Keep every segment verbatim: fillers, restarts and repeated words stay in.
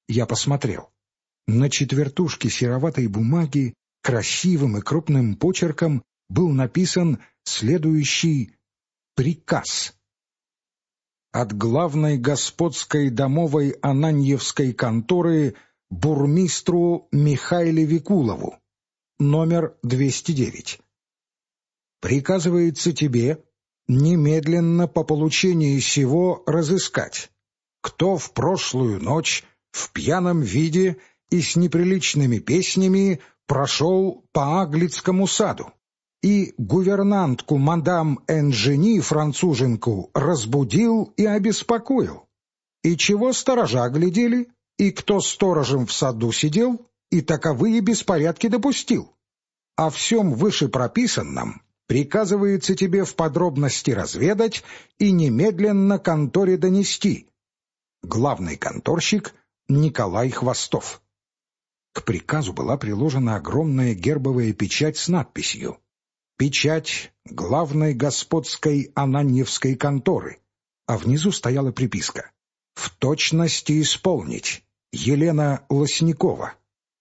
Я посмотрел. На четвертушке сероватой бумаги красивым и крупным почерком был написан следующий приказ. От главной господской домовой Ананьевской конторы бурмистру Михаилу Викулову, номер двести девять. Приказывается тебе немедленно по получении сего разыскать, кто в прошлую ночь в пьяном виде и с неприличными песнями прошел по Аглицкому саду и гувернантку мадам Энжени, француженку, разбудил и обеспокоил, и чего сторожа глядели, и кто сторожем в саду сидел, и таковые беспорядки допустил. О всем вышепрописанном приказывается тебе в подробности разведать и немедленно конторе донести. Главный конторщик Николай Хвостов. К приказу была приложена огромная гербовая печать с надписью «Печать главной господской Ананьевской конторы», а внизу стояла приписка «В точности исполнить. Елена Лосникова».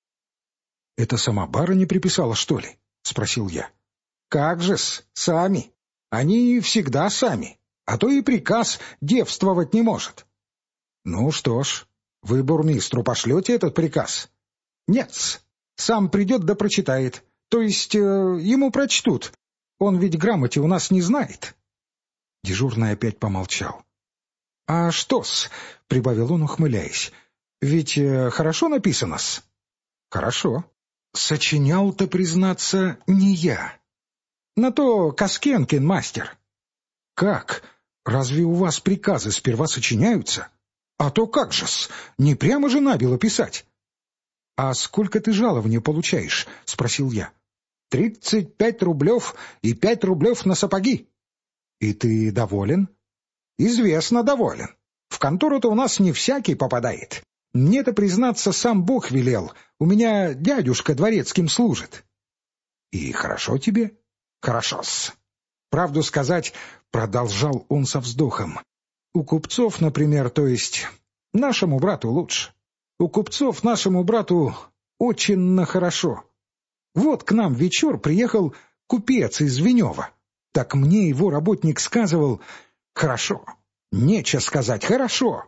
«Это сама барыня приписала, что ли?» — спросил я. «Как же-с, сами. Они всегда сами, а то и приказ девствовать не может». «Ну что ж, вы бурмистру пошлете этот приказ?» «Нет-с, сам придет да прочитает, то есть э, ему прочтут. Он ведь грамоте у нас не знает». Дежурный опять помолчал. «А что-с?» — прибавил он, ухмыляясь. «Ведь э, хорошо написано-с?» «Хорошо. Сочинял-то, признаться, не я. На то Каскенкин мастер». «Как? Разве у вас приказы сперва сочиняются? А то как же-с, не прямо же набело писать». «А сколько ты жалования получаешь?» — спросил я. «Тридцать пять рублев и пять рублев на сапоги». «И ты доволен?» «Известно, доволен. В контору-то у нас не всякий попадает. Мне-то, признаться, сам Бог велел. У меня дядюшка дворецким служит». «И хорошо тебе?» «Хорошо-с. Правду сказать, — продолжал он со вздохом, — у купцов, например, то есть нашему брату лучше. У купцов нашему брату очень хорошо. Вот к нам вечер приехал купец из Венева. Так мне его работник сказывал: хорошо, нечего сказать, хорошо».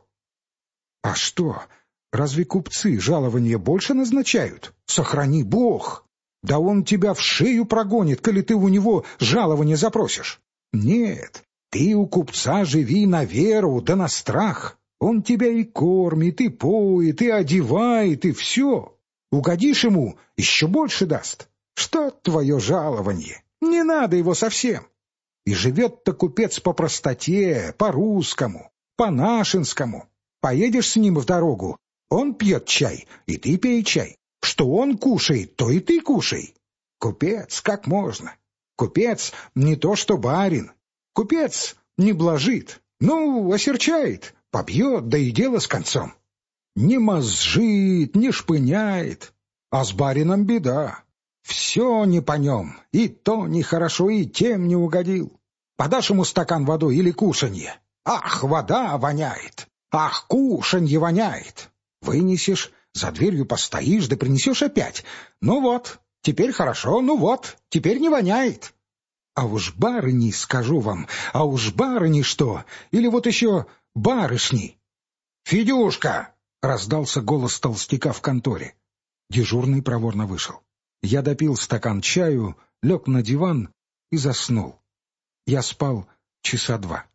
«А что, разве купцы жалования больше назначают? Сохрани Бог! Да он тебя в шею прогонит, коли ты у него жалование запросишь. Нет, ты у купца живи на веру да на страх. Он тебя и кормит, и поет, и одевает, и все. Угодишь ему, еще больше даст. Что твое жалование? Не надо его совсем. И живет-то купец по простоте, по-русскому, по-нашинскому. Поедешь с ним в дорогу, он пьет чай, и ты пей чай. Что он кушает, то и ты кушай. Купец, как можно? Купец не то что барин. Купец не блажит, ну, осерчает, побьет, да и дело с концом. Не мозжит, не шпыняет. А с барином беда. Все не по нем, и то нехорошо, и тем не угодил. Подашь ему стакан водой или кушанье. Ах, вода воняет! Ах, кушанье воняет! Вынесешь, за дверью постоишь, да принесешь опять. Ну вот, теперь хорошо, ну вот, теперь не воняет. А уж барыни, скажу вам, а уж барыни что? Или вот еще барышни. «Федюшка!» — раздался голос толстяка в конторе. Дежурный проворно вышел. Я допил стакан чаю, лег на диван и заснул. Я спал часа два.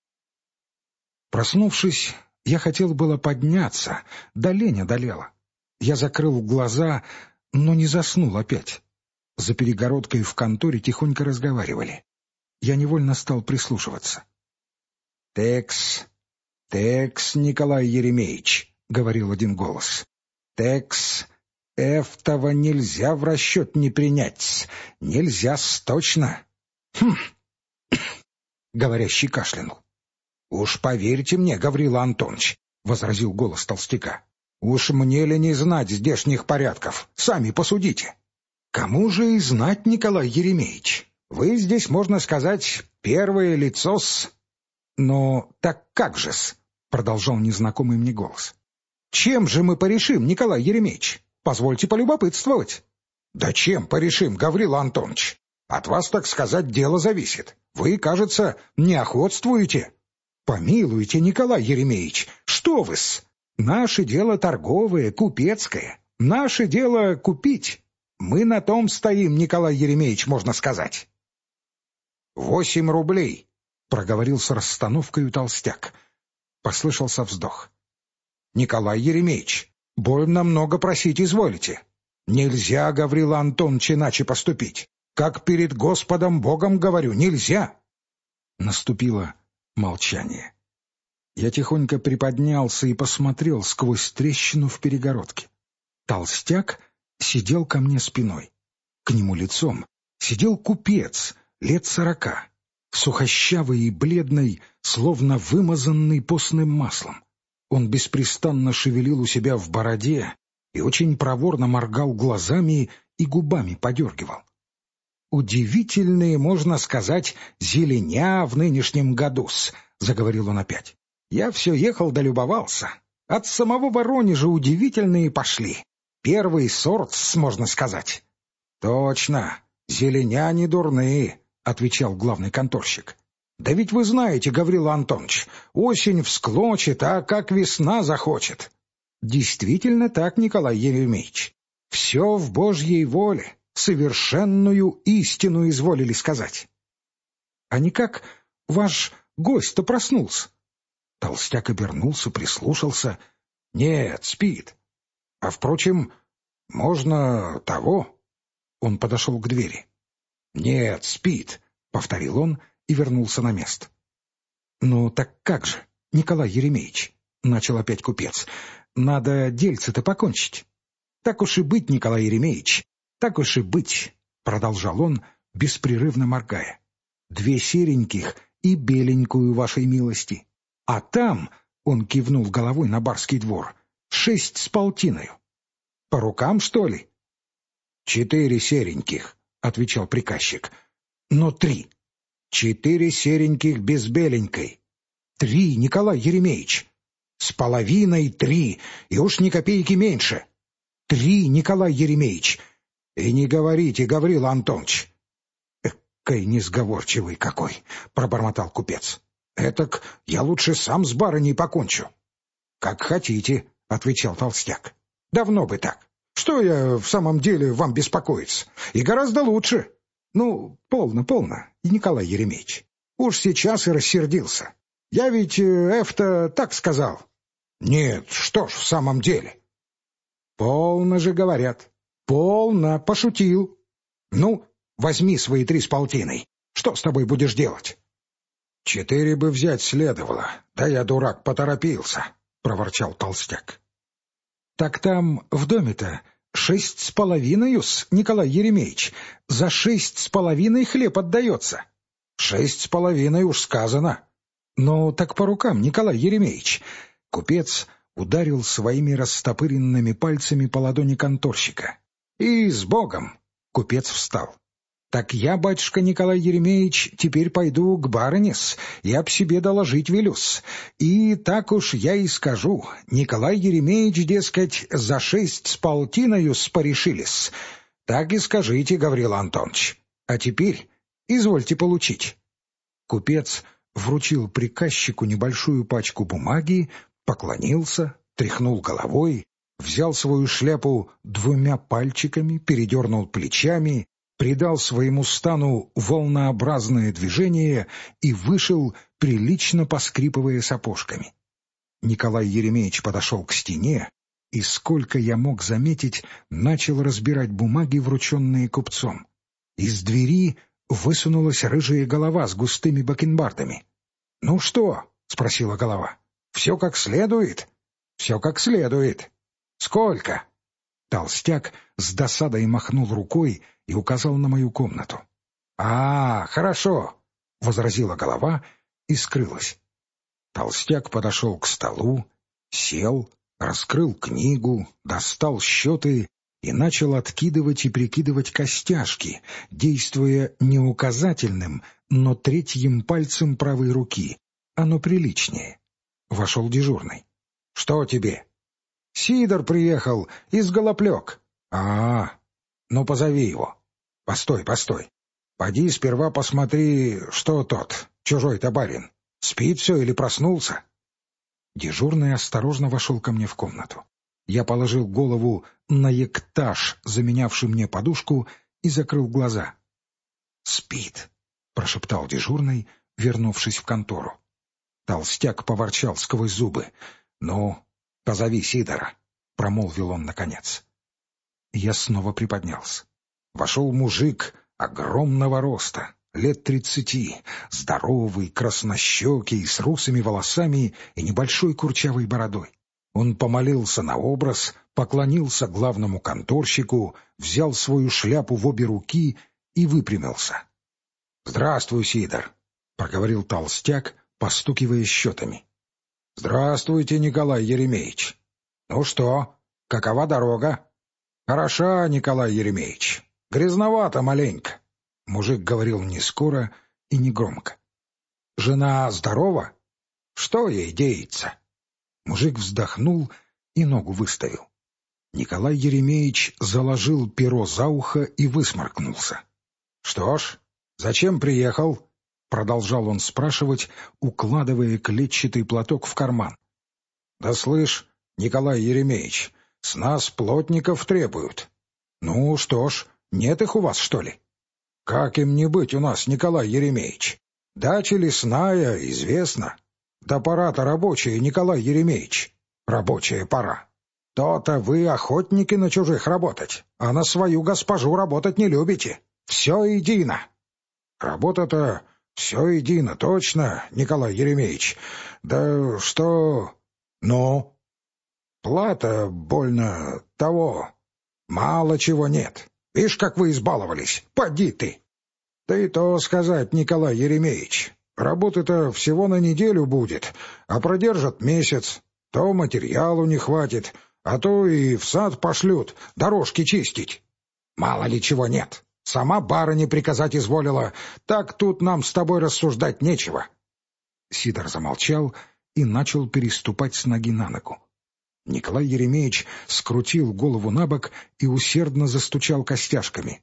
Проснувшись, я хотел было подняться, да лень одолела. Я закрыл глаза, но не заснул опять. За перегородкой в конторе тихонько разговаривали. Я невольно стал прислушиваться. «Текс, текс, Николай Еремеевич», — говорил один голос. «Текс, эфтого нельзя в расчет не принять. Нельзя-с точно». «Хм!» — говорящий кашлянул. «Уж поверьте мне, Гаврила Антонович», — возразил голос толстяка. «Уж мне ли не знать здешних порядков? Сами посудите». «Кому же и знать, Николай Еремеевич? Вы здесь, можно сказать, первое лицо-с...» «Но так как же-с?» — продолжал незнакомый мне голос. Чем же мы порешим, Николай Еремеевич? Позвольте полюбопытствовать. Да чем порешим, Гаврил Антонович? От вас, так сказать, дело зависит. Вы, кажется, неохотствуете. Помилуйте, Николай Еремеевич, что вы-с? Наше дело торговое, купецкое. Наше дело купить. Мы на том стоим, Николай Еремеевич, можно сказать. «Восемь рублей», — проговорил с расстановкой толстяк. Послышался вздох. «Николай Еремеевич, больно много просить изволите. Нельзя, Гаврил Антонович, иначе поступить. Как перед Господом Богом говорю, нельзя». Наступило молчание. Я тихонько приподнялся и посмотрел сквозь трещину в перегородке. Толстяк сидел ко мне спиной. К нему лицом сидел купец лет сорока, сухощавый и бледный, словно вымазанный постным маслом. Он беспрестанно шевелил у себя в бороде и очень проворно моргал глазами и губами подергивал. «Удивительные, можно сказать, зеленя в нынешнем году-с», — заговорил он опять. «Я все ехал да любовался. От самого Воронежа удивительные пошли. Первый сорт, можно сказать». «Точно, зеленя не дурные», — отвечал главный конторщик. «Да ведь вы знаете, Гаврил Антонович, осень всклочит, а как весна захочет». «Действительно так, Николай Еремеевич. Все в Божьей воле, совершенную истину изволили сказать». «А никак ваш гость-то проснулся?» Толстяк обернулся, прислушался. «Нет, спит. А, впрочем, можно того». Он подошел к двери. «Нет, спит», — повторил он и вернулся на место. «Ну так как же, Николай Еремеевич?» — начал опять купец. «Надо дельце-то покончить». «Так уж и быть, Николай Еремеевич, так уж и быть», — продолжал он, беспрерывно моргая. «Две сереньких и беленькую, вашей милости. А там, — он кивнул головой на барский двор, — шесть с полтиною. По рукам, что ли?» «Четыре сереньких», — отвечал приказчик. «Но три. Четыре сереньких без беленькой. Три, Николай Еремеевич. С половиной три, и уж ни копейки меньше. Три, Николай Еремеевич. И не говорите, Гаврил Антонович». «Экой несговорчивый какой», — пробормотал купец. «Этак я лучше сам с барыней покончу». «Как хотите», — отвечал толстяк. «Давно бы так. Что я в самом деле вам беспокоиться? И гораздо лучше». «Ну, полно, полно, Николай Еремеевич. Уж сейчас и рассердился. Я ведь эфто так сказал». «Нет, что ж в самом деле?» «Полно же, говорят. Полно, пошутил. Ну, возьми свои три с полтиной. Что с тобой будешь делать?» «Четыре бы взять следовало, да я, дурак, поторопился», — проворчал толстяк. «Так там в доме-то шесть с половиною-с, Николай Еремеевич. За шесть с половиной хлеб отдается». «Шесть с половиной уж сказано». «Ну, так по рукам, Николай Еремеевич». Купец ударил своими растопыренными пальцами по ладони конторщика. «И с Богом!» — купец встал. «Так я, батюшка Николай Еремеевич, теперь пойду к барыне-с и об себе доложить велюсь. И так уж я и скажу, Николай Еремеевич, дескать, за шесть с полтиною-с порешились. Так и скажите, Гаврил Антонович. А теперь извольте получить». Купец вручил приказчику небольшую пачку бумаги, поклонился, тряхнул головой, взял свою шляпу двумя пальчиками, передернул плечами, придал своему стану волнообразное движение и вышел, прилично поскрипывая сапожками. Николай Еремеевич подошел к стене и, сколько я мог заметить, начал разбирать бумаги, врученные купцом. Из двери высунулась рыжая голова с густыми бакенбардами. «Ну что?» — спросила голова. «Все как следует?» «Все как следует». «Сколько?» Толстяк с досадой махнул рукой и указал на мою комнату. «А, хорошо», — возразила голова и скрылась. Толстяк подошел к столу, сел, раскрыл книгу, достал счеты и начал откидывать и прикидывать костяшки, действуя не указательным, но третьим пальцем правой руки. Оно приличнее. Вошел дежурный. «Что тебе?» Сидор приехал из Голоплек. А, ну позови его. Постой, постой. Поди сперва посмотри, что тот, чужой-то барин. Спит все или проснулся?» Дежурный осторожно вошел ко мне в комнату. Я положил голову на ектаж, заменявший мне подушку, и закрыл глаза. «Спит», — прошептал дежурный, вернувшись в контору. Толстяк поворчал сквозь зубы. «Ну, позови Сидора», — промолвил он наконец. Я снова приподнялся. Вошел мужик огромного роста, лет тридцати, здоровый, краснощекий, с русыми волосами и небольшой курчавой бородой. Он помолился на образ, поклонился главному конторщику, взял свою шляпу в обе руки и выпрямился. «Здравствуй, Сидор», — проговорил толстяк, постукивая счетами. «Здравствуйте, Николай Еремеевич. Ну что, какова дорога?» «Хороша, Николай Еремеевич. Грязновато маленько», — мужик говорил не скоро и не громко. «Жена здорова? Что ей деется?» Мужик вздохнул и ногу выставил. Николай Еремеевич заложил перо за ухо и высморкнулся. «Что ж, зачем приехал?» — продолжал он спрашивать, укладывая клетчатый платок в карман. «Да слышь, Николай Еремеевич, с нас плотников требуют. Ну что ж, нет их у вас, что ли?» «Как им не быть у нас, Николай Еремеевич? Дача лесная, известно. Да пора-то рабочая, Николай Еремеевич. Рабочая пора. То-то вы охотники на чужих работать, а на свою госпожу работать не любите. Все едино». «Работа-то все едино, точно, Николай Еремеевич. Да что...» «Ну?» «Плата больно того. Мало чего нет. Видишь, как вы избаловались. Поди ты!» «Да и то сказать, Николай Еремеевич. Работы-то всего на неделю будет, а продержат месяц. То материалу не хватит, а то и в сад пошлют дорожки чистить. Мало ли чего нет. Сама барыня приказать изволила. Так тут нам с тобой рассуждать нечего». Сидор замолчал и начал переступать с ноги на ногу. Николай Еремеевич скрутил голову набок и усердно застучал костяшками.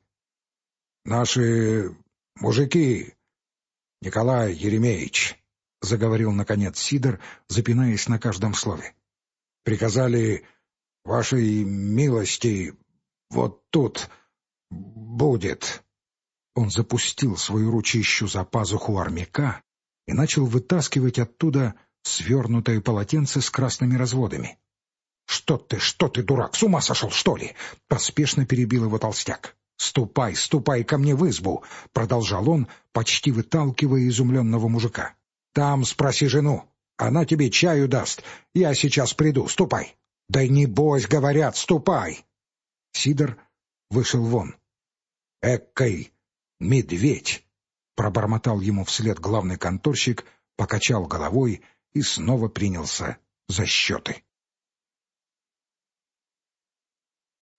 «Наши мужики, Николай Еремеевич», — заговорил наконец Сидор, запинаясь на каждом слове, — «приказали вашей милости вот тут будет». Он запустил свою ручищу за пазуху армяка и начал вытаскивать оттуда свернутое полотенце с красными разводами. «Что ты, что ты, дурак, с ума сошел, что ли?» — поспешно перебил его толстяк. «Ступай, ступай ко мне в избу», — продолжал он, почти выталкивая изумленного мужика. «Там спроси жену, она тебе чаю даст. Я сейчас приду, ступай». «Да не бойся, говорят, ступай». Сидор вышел вон. «Эккой медведь!» — пробормотал ему вслед главный конторщик, покачал головой и снова принялся за счеты.